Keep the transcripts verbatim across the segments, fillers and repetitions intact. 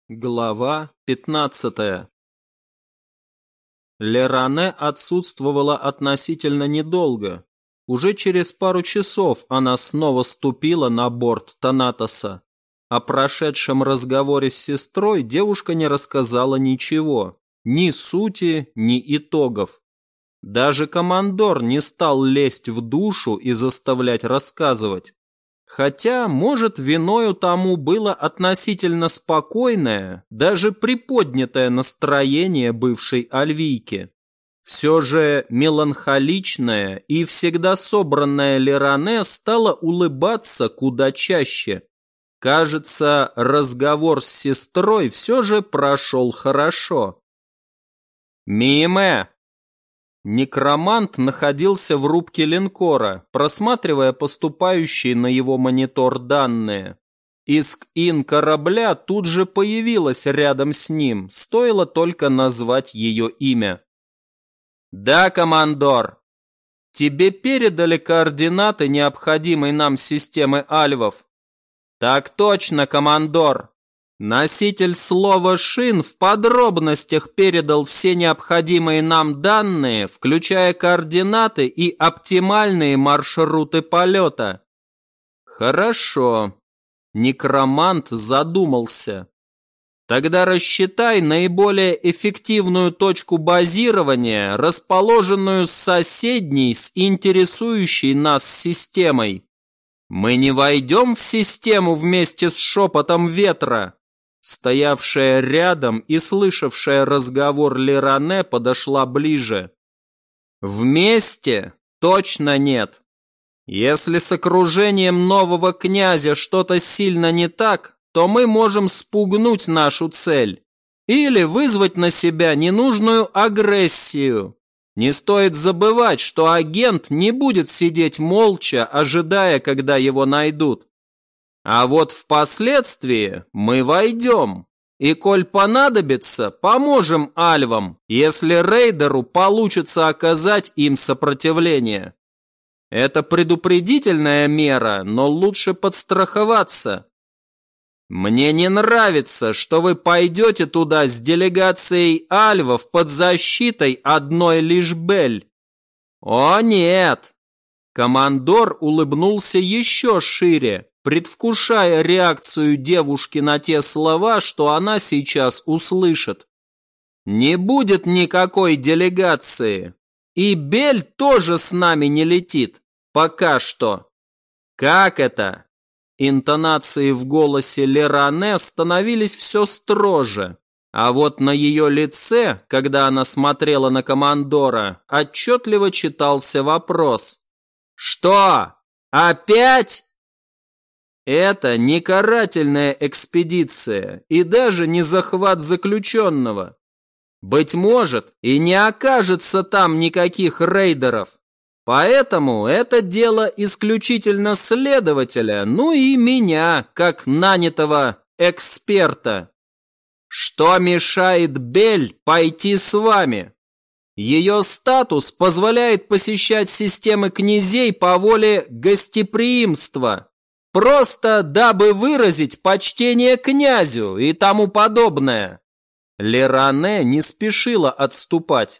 Глава пятнадцатая. Леране отсутствовала относительно недолго. Уже через пару часов она снова ступила на борт Танатоса. О прошедшем разговоре с сестрой девушка не рассказала ничего, ни сути, ни итогов. Даже командор не стал лезть в душу и заставлять рассказывать. Хотя, может, виною тому было относительно спокойное, даже приподнятое настроение бывшей Альвийки. Все же меланхоличная и всегда собранная Леране стала улыбаться куда чаще. Кажется, разговор с сестрой все же прошел хорошо. «Миме!» Некромант находился в рубке линкора, просматривая поступающие на его монитор данные. Иск-ин корабля тут же появилась рядом с ним, стоило только назвать ее имя. «Да, командор. Тебе передали координаты необходимой нам системы альвов?» «Так точно, командор. Носитель слова «Шин» в подробностях передал все необходимые нам данные, включая координаты и оптимальные маршруты полета». «Хорошо». Некромант задумался. «Тогда рассчитай наиболее эффективную точку базирования, расположенную соседней с интересующей нас системой. Мы не войдем в систему вместе с шепотом ветра». Стоявшая рядом и слышавшая разговор Леране подошла ближе. «Вместе точно нет. Если с окружением нового князя что-то сильно не так, то мы можем спугнуть нашу цель или вызвать на себя ненужную агрессию. Не стоит забывать, что агент не будет сидеть молча, ожидая, когда его найдут. А вот впоследствии мы войдем, и, коль понадобится, поможем альвам, если рейдеру получится оказать им сопротивление. Это предупредительная мера, но лучше подстраховаться. Мне не нравится, что вы пойдете туда с делегацией альвов под защитой одной лишь Бель. О нет! Командор улыбнулся еще шире, предвкушая реакцию девушки на те слова, что она сейчас услышит. Не будет никакой делегации. И Бель тоже с нами не летит. Пока что. Как это? Интонации в голосе Леране становились все строже. А вот на ее лице, когда она смотрела на командора, отчетливо читался вопрос. Что? Опять? Это не карательная экспедиция и даже не захват заключенного. Быть может, и не окажется там никаких рейдеров. Поэтому это дело исключительно следователя, ну и меня, как нанятого эксперта. Что мешает Бель пойти с вами? Ее статус позволяет посещать системы князей по воле гостеприимства. Просто дабы выразить почтение князю и тому подобное. Леране не спешила отступать.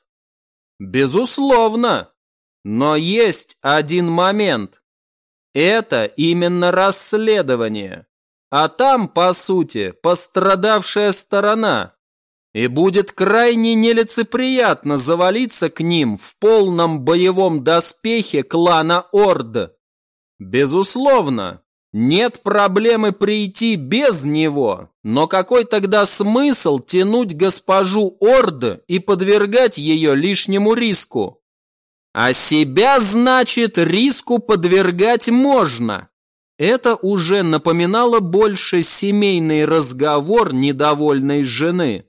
Безусловно. Но есть один момент. Это именно расследование. А там, по сути, пострадавшая сторона. И будет крайне нелицеприятно завалиться к ним в полном боевом доспехе клана Орд. Безусловно. Нет проблемы прийти без него, но какой тогда смысл тянуть госпожу Орд и подвергать ее лишнему риску? А себя, значит, риску подвергать можно. Это уже напоминало больше семейный разговор недовольной жены.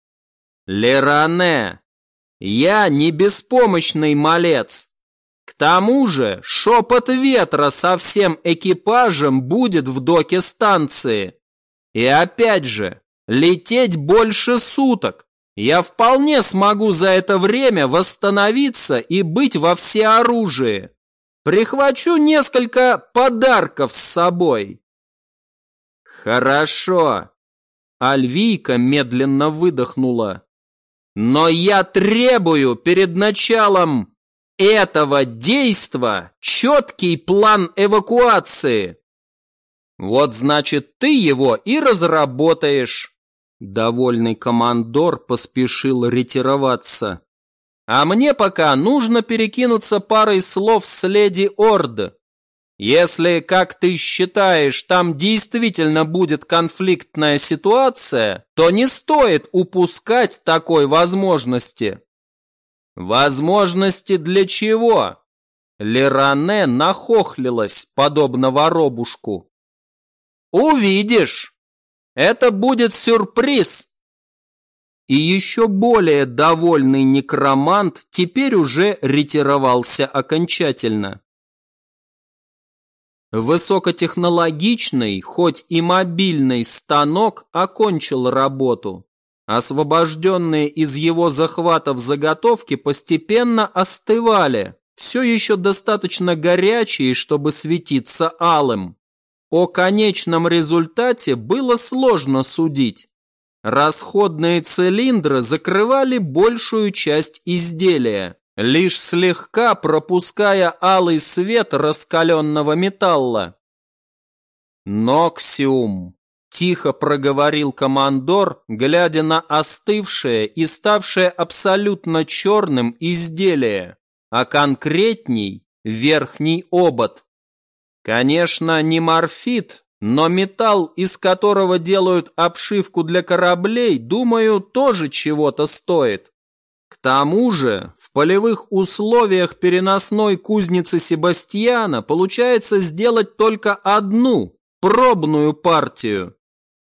Леране, я не беспомощный малец. К тому же шепот ветра со всем экипажем будет в доке станции. И опять же, лететь больше суток. Я вполне смогу за это время восстановиться и быть во всеоружии. Прихвачу несколько подарков с собой. Хорошо. Альвийка медленно выдохнула. Но я требую перед началом этого действа четкий план эвакуации. Вот значит, ты его и разработаешь. Довольный командор поспешил ретироваться. А мне пока нужно перекинуться парой слов с леди Орд. Если, как ты считаешь, там действительно будет конфликтная ситуация, то не стоит упускать такой возможности. Возможности для чего? Леране нахохлилась, подобно воробушку. Увидишь! Это будет сюрприз! И еще более довольный некромант теперь уже ретировался окончательно. Высокотехнологичный, хоть и мобильный станок окончил работу. Освобожденные из его захватов заготовки постепенно остывали, все еще достаточно горячие, чтобы светиться алым. О конечном результате было сложно судить. Расходные цилиндры закрывали большую часть изделия, лишь слегка пропуская алый свет раскаленного металла. «Ноксиум», – тихо проговорил командор, глядя на остывшее и ставшее абсолютно черным изделие, а конкретней – верхний обод. Конечно, не морфит, но металл, из которого делают обшивку для кораблей, думаю, тоже чего-то стоит. К тому же, в полевых условиях переносной кузницы Себастьяна получается сделать только одну, пробную партию.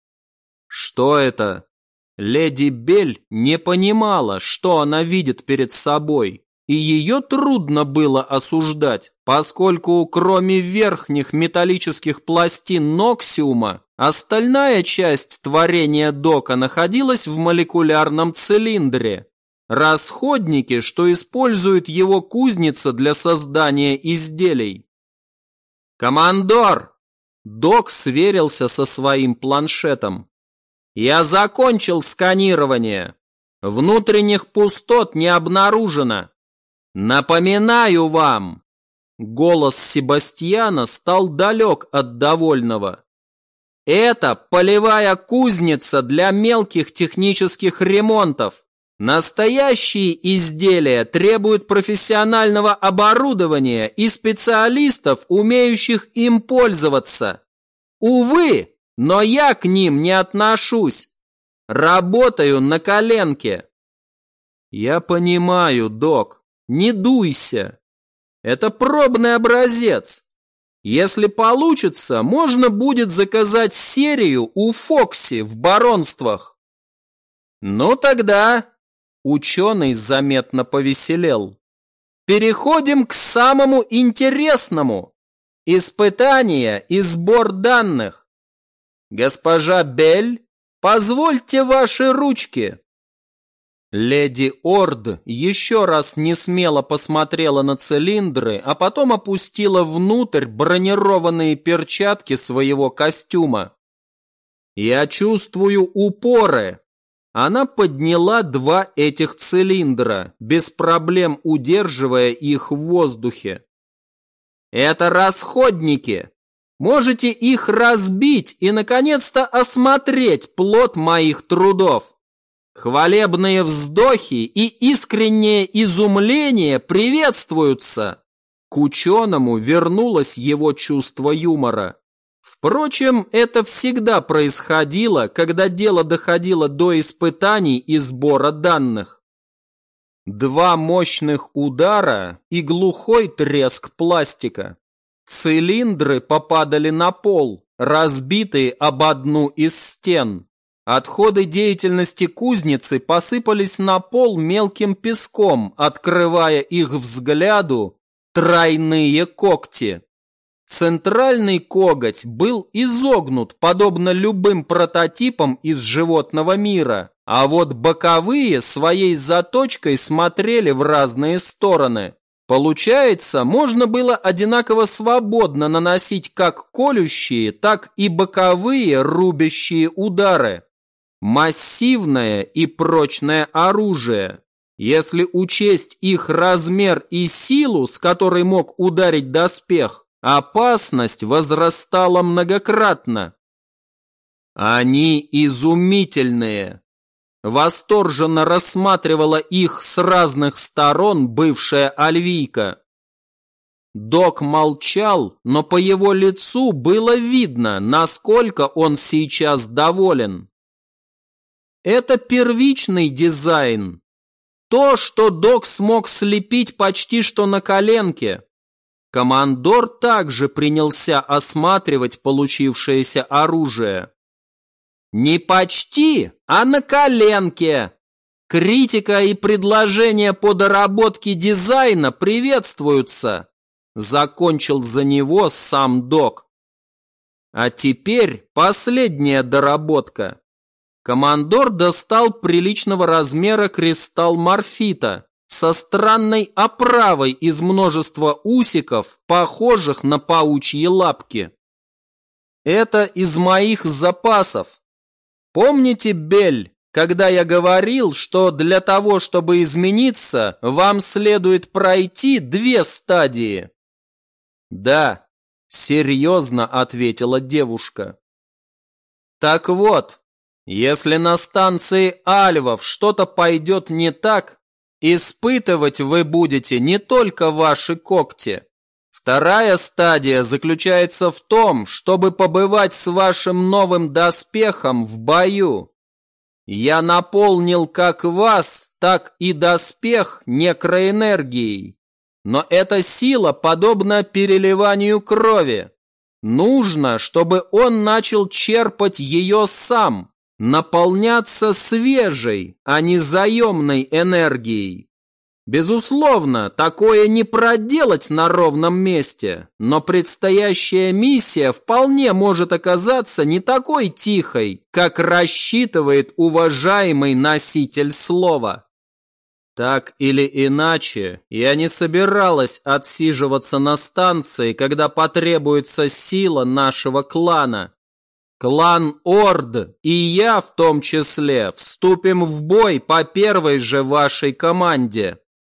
Что это? Леди Бель не понимала, что она видит перед собой, и ее трудно было осуждать, поскольку кроме верхних металлических пластин Ноксиума, остальная часть творения Дока находилась в молекулярном цилиндре. Расходники, что использует его кузница для создания изделий. «Командор!» Док сверился со своим планшетом. «Я закончил сканирование. Внутренних пустот не обнаружено. Напоминаю вам!» Голос Себастьяна стал далек от довольного. «Это полевая кузница для мелких технических ремонтов. Настоящие изделия требуют профессионального оборудования и специалистов, умеющих им пользоваться. Увы, но я к ним не отношусь. Работаю на коленке». «Я понимаю, док, не дуйся. Это пробный образец. Если получится, можно будет заказать серию у Фокси в баронствах». «Ну тогда...» Ученый заметно повеселел. «Переходим к самому интересному. Испытание и сбор данных. Госпожа Бель, позвольте ваши ручки». Леди Орд еще раз несмело посмотрела на цилиндры, а потом опустила внутрь бронированные перчатки своего костюма. «Я чувствую упоры». Она подняла два этих цилиндра, без проблем удерживая их в воздухе. «Это расходники. Можете их разбить и, наконец-то, осмотреть плод моих трудов. Хвалебные вздохи и искреннее изумление приветствуются». К ученому вернулось его чувство юмора. Впрочем, это всегда происходило, когда дело доходило до испытаний и сбора данных. Два мощных удара и глухой треск пластика. Цилиндры попадали на пол, разбитые об одну из стен. Отходы деятельности кузницы посыпались на пол мелким песком, открывая их взгляду тройные когти. Центральный коготь был изогнут, подобно любым прототипам из животного мира, а вот боковые своей заточкой смотрели в разные стороны. Получается, можно было одинаково свободно наносить как колющие, так и боковые рубящие удары. массивное и прочное оружие. Если учесть их размер и силу, с которой мог ударить доспех, опасность возрастала многократно. Они изумительные. Восторженно рассматривала их с разных сторон бывшая Альвийка. Док молчал, но по его лицу было видно, насколько он сейчас доволен. Это первичный дизайн. То, что Док смог слепить почти что на коленке. Командор также принялся осматривать получившееся оружие. Не почти, а на коленке. Критика и предложения по доработке дизайна приветствуются. Закончил за него сам Док. А теперь последняя доработка. Командор достал приличного размера кристалл морфита со странной оправой из множества усиков, похожих на паучьи лапки. Это из моих запасов. Помните, Бель, когда я говорил, что для того, чтобы измениться, вам следует пройти две стадии? Да, серьезно ответила девушка. Так вот, если на станции Альвов что-то пойдет не так, испытывать вы будете не только ваши когти. Вторая стадия заключается в том, чтобы побывать с вашим новым доспехом в бою. Я наполнил как вас, так и доспех некроэнергией. Но эта сила подобна переливанию крови. Нужно, чтобы он начал черпать ее сам, наполняться свежей, а не заемной энергией. Безусловно, такое не проделать на ровном месте, но предстоящая миссия вполне может оказаться не такой тихой, как рассчитывает уважаемый носитель слова. Так или иначе, я не собиралась отсиживаться на станции, когда потребуется сила нашего клана. Клан Орд и я в том числе вступим в бой по первой же вашей команде.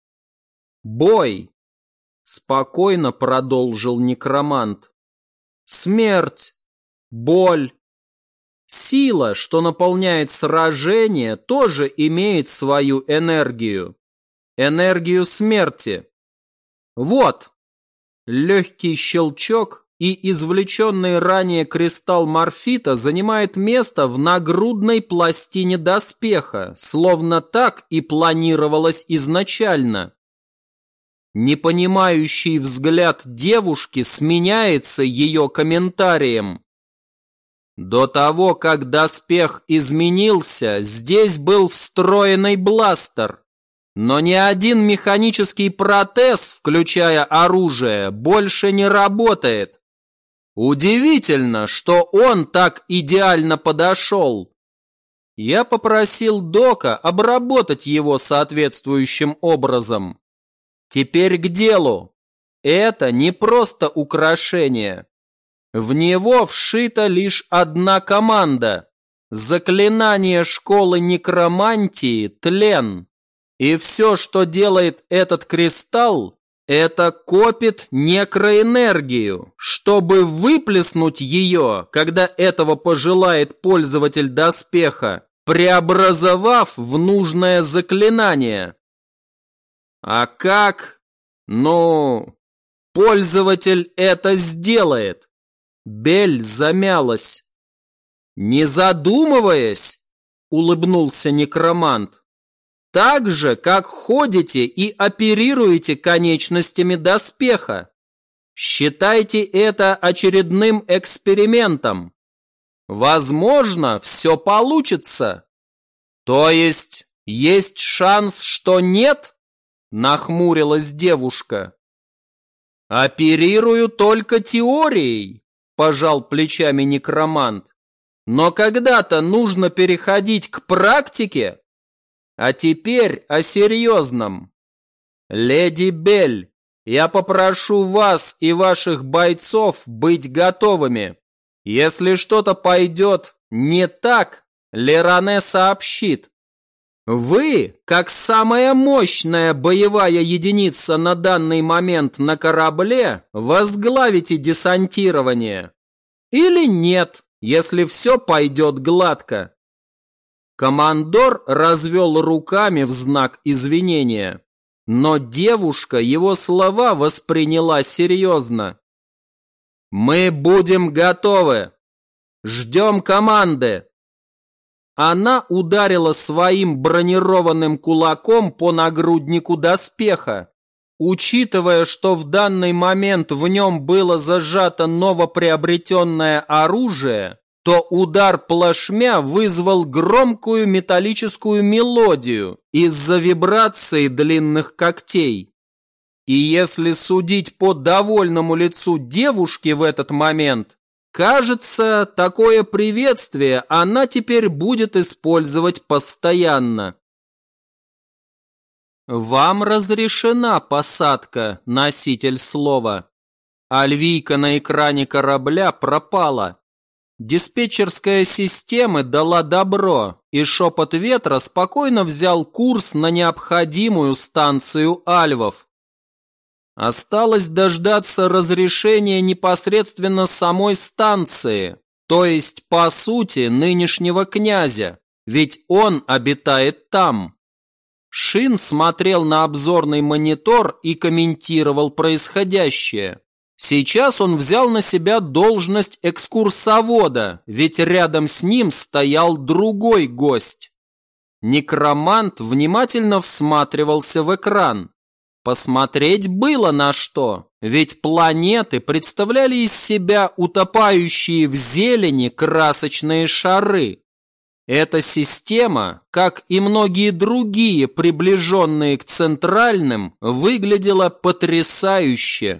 Бой, спокойно продолжил некромант. Смерть, боль, сила, что наполняет сражение, тоже имеет свою энергию. Энергию смерти. Вот, легкий щелчок, и извлеченный ранее кристалл морфита занимает место в нагрудной пластине доспеха, словно так и планировалось изначально. Непонимающий взгляд девушки сменяется ее комментарием. До того, как доспех изменился, здесь был встроенный бластер. Но ни один механический протез, включая оружие, больше не работает. Удивительно, что он так идеально подошел. Я попросил Дока обработать его соответствующим образом. Теперь к делу. Это не просто украшение. В него вшита лишь одна команда. Заклинание школы некромантии «Тлен». И все, что делает этот кристалл, это копит некроэнергию, чтобы выплеснуть ее, когда этого пожелает пользователь доспеха, преобразовав в нужное заклинание. А как? Ну, пользователь это сделает. Бель замялась. Не задумываясь, улыбнулся некромант. Так же, как ходите и оперируете конечностями доспеха. Считайте это очередным экспериментом. Возможно, все получится. То есть, есть шанс, что нет? Нахмурилась девушка. Оперирую только теорией, пожал плечами некромант. Но когда-то нужно переходить к практике. А теперь о серьезном. Леди Бель, я попрошу вас и ваших бойцов быть готовыми. Если что-то пойдет не так, Леране сообщит: вы, как самая мощная боевая единица на данный момент на корабле, возглавите десантирование. Или нет, если все пойдет гладко. Командор развел руками в знак извинения, но девушка его слова восприняла серьезно. «Мы будем готовы! Ждем команды!» Она ударила своим бронированным кулаком по нагруднику доспеха. Учитывая, что в данный момент в нем было зажато новоприобретенное оружие, то удар плашмя вызвал громкую металлическую мелодию из-за вибрации длинных когтей. И если судить по довольному лицу девушки в этот момент, кажется, такое приветствие она теперь будет использовать постоянно. Вам разрешена посадка, носитель слова. Альвийка на экране корабля пропала. Диспетчерская система дала добро, и шепот ветра спокойно взял курс на необходимую станцию альвов. Осталось дождаться разрешения непосредственно самой станции, то есть, по сути, нынешнего князя, ведь он обитает там. Шин смотрел на обзорный монитор и комментировал происходящее. Сейчас он взял на себя должность экскурсовода, ведь рядом с ним стоял другой гость. Некромант внимательно всматривался в экран. Посмотреть было на что, ведь планеты представляли из себя утопающие в зелени красочные шары. Эта система, как и многие другие, приближенные к центральным, выглядела потрясающе.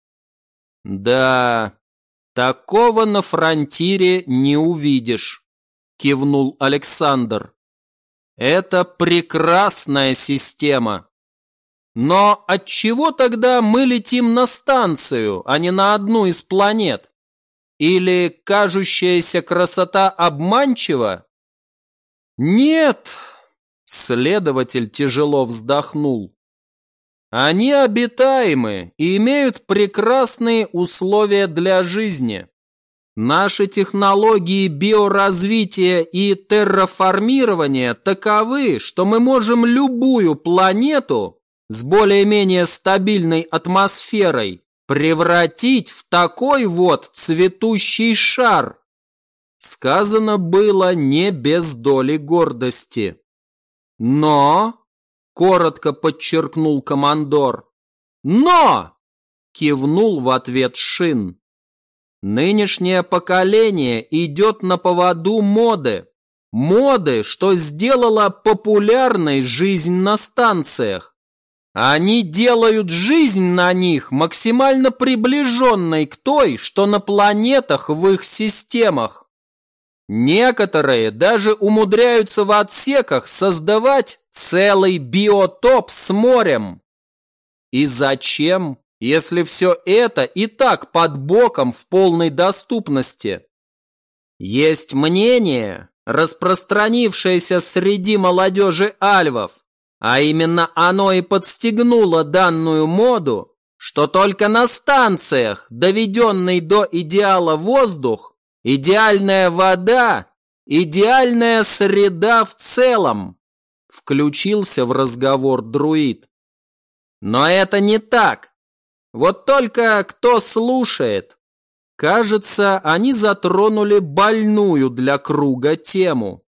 «Да, такого на фронтире не увидишь», – кивнул Александр. «Это прекрасная система. Но отчего тогда мы летим на станцию, а не на одну из планет? Или кажущаяся красота обманчива?» «Нет», – следователь тяжело вздохнул. «Они обитаемы и имеют прекрасные условия для жизни. Наши технологии биоразвития и терраформирования таковы, что мы можем любую планету с более-менее стабильной атмосферой превратить в такой вот цветущий шар». Сказано было не без доли гордости. «Но», – коротко подчеркнул командор, «но», – кивнул в ответ Шин. «Нынешнее поколение идет на поводу моды. Моды, что сделала популярной жизнь на станциях. Они делают жизнь на них максимально приближенной к той, что на планетах в их системах. Некоторые даже умудряются в отсеках создавать целый биотоп с морем. И зачем, если все это и так под боком в полной доступности? Есть мнение, распространившееся среди молодежи альвов, а именно оно и подстегнуло данную моду, что только на станциях, доведенный до идеала воздух, идеальная вода, идеальная среда в целом, включился в разговор друид. Но это не так. Вот только кто слушает? Кажется, они затронули больную для круга тему.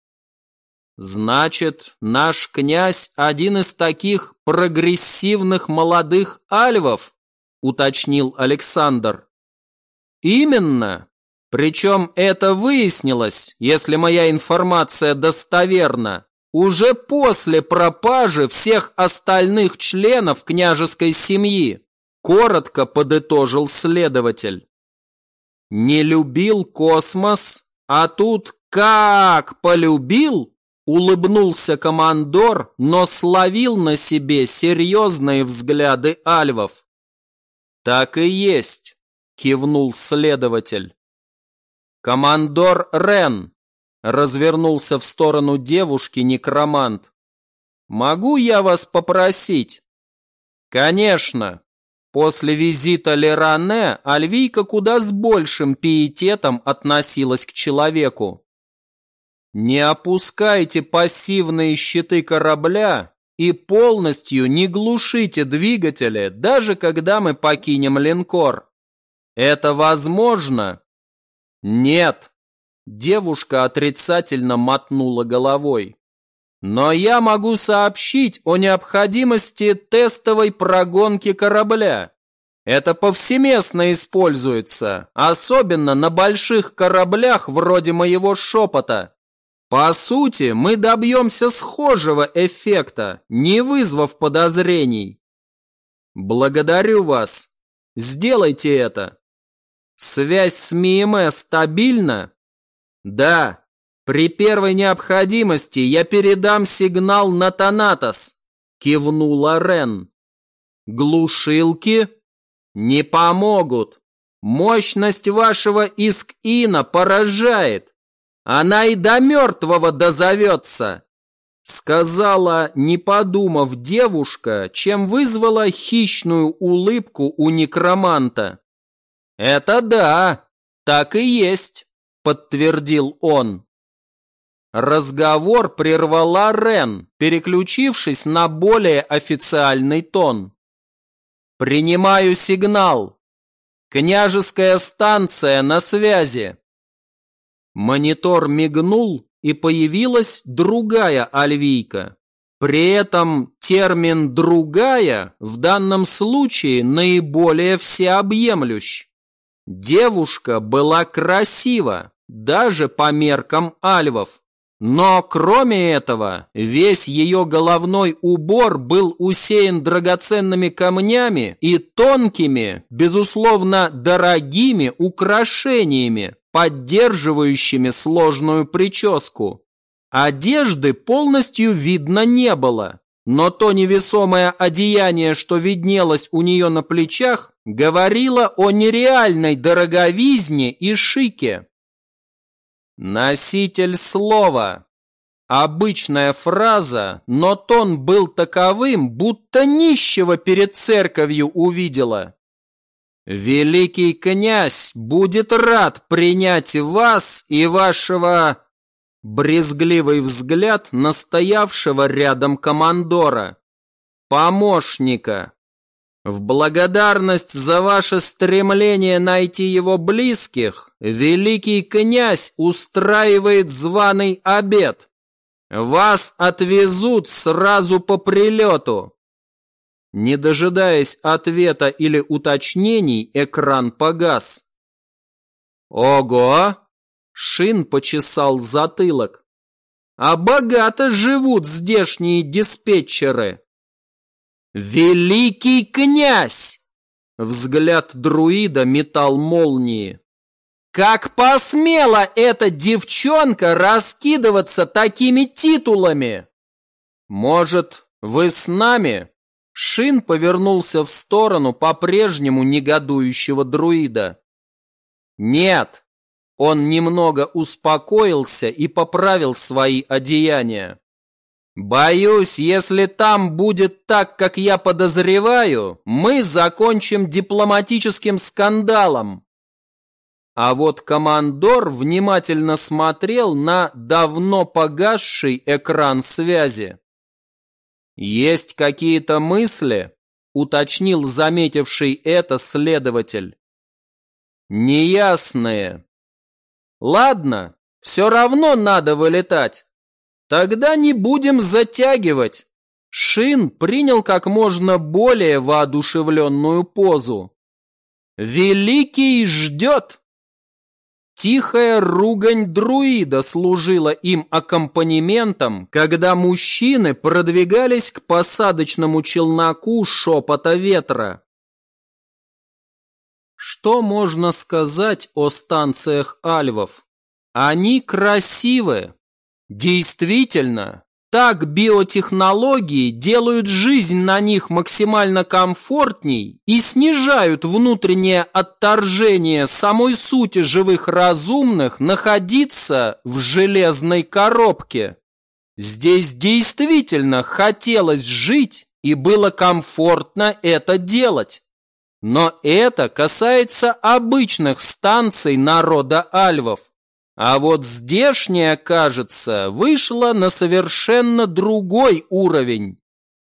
Значит, наш князь один из таких прогрессивных молодых альвов, уточнил Александр. Именно. Причем это выяснилось, если моя информация достоверна, уже после пропажи всех остальных членов княжеской семьи, коротко подытожил следователь. Не любил космос, а тут как полюбил, улыбнулся командор, но словил на себе серьезные взгляды альвов. Так и есть, кивнул следователь. «Командор Рен, развернулся в сторону девушки некромант. «Могу я вас попросить?» «Конечно». После визита Леране Альвийка куда с большим пиететом относилась к человеку. «Не опускайте пассивные щиты корабля и полностью не глушите двигатели, даже когда мы покинем линкор. Это возможно?» «Нет», – девушка отрицательно мотнула головой. «Но я могу сообщить о необходимости тестовой прогонки корабля. Это повсеместно используется, особенно на больших кораблях вроде моего шепота. По сути, мы добьемся схожего эффекта, не вызвав подозрений. Благодарю вас. Сделайте это. Связь с Миэме стабильна? Да. При первой необходимости я передам сигнал на Танатос, кивнула Рен. Глушилки не помогут. Мощность вашего Иск-Ина поражает. Она и до мертвого дозовется, сказала, не подумав, девушка, чем вызвала хищную улыбку у некроманта. Это да, так и есть, подтвердил он. Разговор прервала Рен, переключившись на более официальный тон. «Принимаю сигнал. Княжеская станция на связи». Монитор мигнул, и появилась другая Альвийка. При этом термин «другая» в данном случае наиболее всеобъемлющ. Девушка была красива, даже по меркам альвов. Но кроме этого, весь ее головной убор был усеян драгоценными камнями и тонкими, безусловно, дорогими украшениями, поддерживающими сложную прическу. Одежды полностью видно не было, но то невесомое одеяние, что виднелось у нее на плечах, говорило о нереальной дороговизне и шике. «Носитель слова». Обычная фраза, но тон был таковым, будто нищего перед церковью увидела. «Великий князь будет рад принять вас и вашего...» Брезгливый взгляд настоявшего рядом командора. «Помощника. В благодарность за ваше стремление найти его близких, великий князь устраивает званый обед. Вас отвезут сразу по прилету». Не дожидаясь ответа или уточнений, экран погас. «Ого!» – Шин почесал затылок. «А богато живут здешние диспетчеры». «Великий князь!» Взгляд друида метал молнии. «Как посмела эта девчонка раскидываться такими титулами?» «Может, вы с нами?» Шин повернулся в сторону по-прежнему негодующего друида. «Нет!» Он немного успокоился и поправил свои одеяния. «Боюсь, если там будет так, как я подозреваю, мы закончим дипломатическим скандалом». А вот командор внимательно смотрел на давно погасший экран связи. «Есть какие-то мысли?» – уточнил заметивший это следователь. «Неясные». «Ладно, все равно надо вылетать. Тогда не будем затягивать». Шин принял как можно более воодушевленную позу. «Великий ждет». Тихая ругань друида служила им аккомпанементом, когда мужчины продвигались к посадочному челноку шепота ветра. Что можно сказать о станциях альвов? Они красивы. Действительно, Так биотехнологии делают жизнь на них максимально комфортней и снижают внутреннее отторжение самой сути живых разумных находиться в железной коробке. Здесь действительно хотелось жить и было комфортно это делать. Но это касается обычных станций народа альвов. А вот здешняя, кажется, вышла на совершенно другой уровень.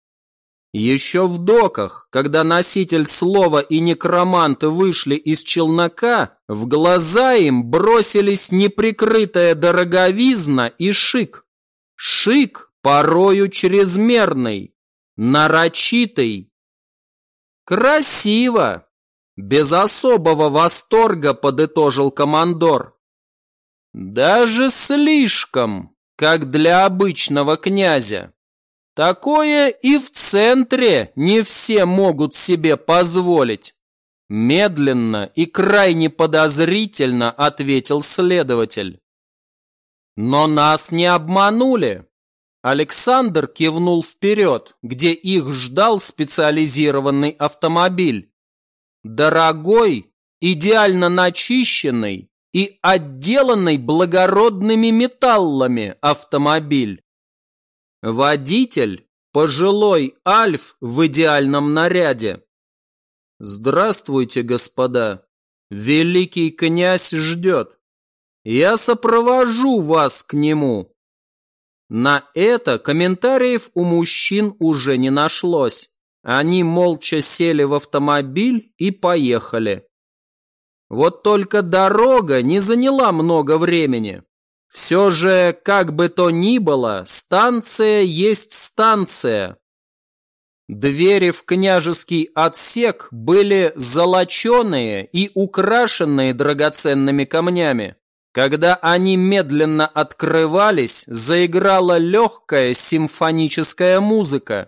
Еще в доках, когда носитель слова и некромант вышли из челнока, в глаза им бросились неприкрытая дороговизна и шик. Шик порою чрезмерный, нарочитый. Красиво! Без особого восторга подытожил командор. Даже слишком, как для обычного князя. Такое и в центре не все могут себе позволить. Медленно и крайне подозрительно ответил следователь. Но нас не обманули. Александр кивнул вперед, где их ждал специализированный автомобиль. Дорогой, идеально начищенный и отделанный благородными металлами автомобиль. Водитель – пожилой альф в идеальном наряде. Здравствуйте, господа. Великий князь ждет. Я сопровожу вас к нему. На это комментариев у мужчин уже не нашлось. Они молча сели в автомобиль и поехали. Вот только дорога не заняла много времени. Все же, как бы то ни было, станция есть станция. Двери в княжеский отсек были золоченые и украшенные драгоценными камнями. Когда они медленно открывались, заиграла легкая симфоническая музыка.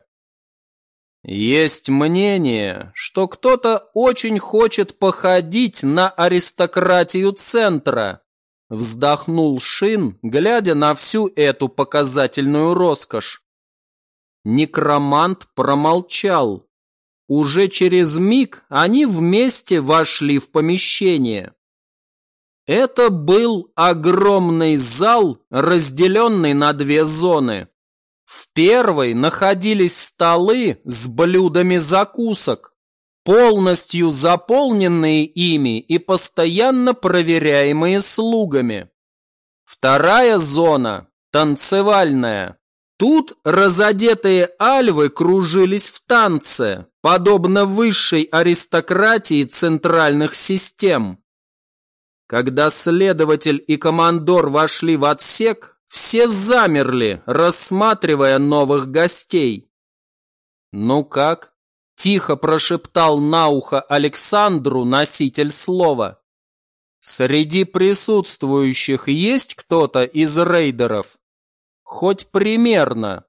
Есть мнение, что кто-то очень хочет походить на аристократию центра, вздохнул Шин, глядя на всю эту показательную роскошь. Некромант промолчал. Уже через миг они вместе вошли в помещение. Это был огромный зал, разделенный на две зоны. В первой находились столы с блюдами закусок, полностью заполненные ими и постоянно проверяемые слугами. Вторая зона – танцевальная. Тут разодетые альвы кружились в танце, подобно высшей аристократии центральных систем. Когда следователь и командор вошли в отсек, все замерли, рассматривая новых гостей. «Ну как?» – тихо прошептал на ухо Александру носитель слова. «Среди присутствующих есть кто-то из рейдеров? Хоть примерно?»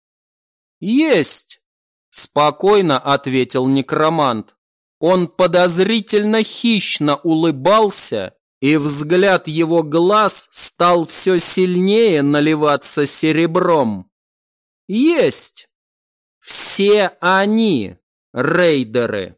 «Есть!» – спокойно ответил некромант. Он подозрительно хищно улыбался, и взгляд его глаз стал все сильнее наливаться серебром. Есть! Все они, рейдеры.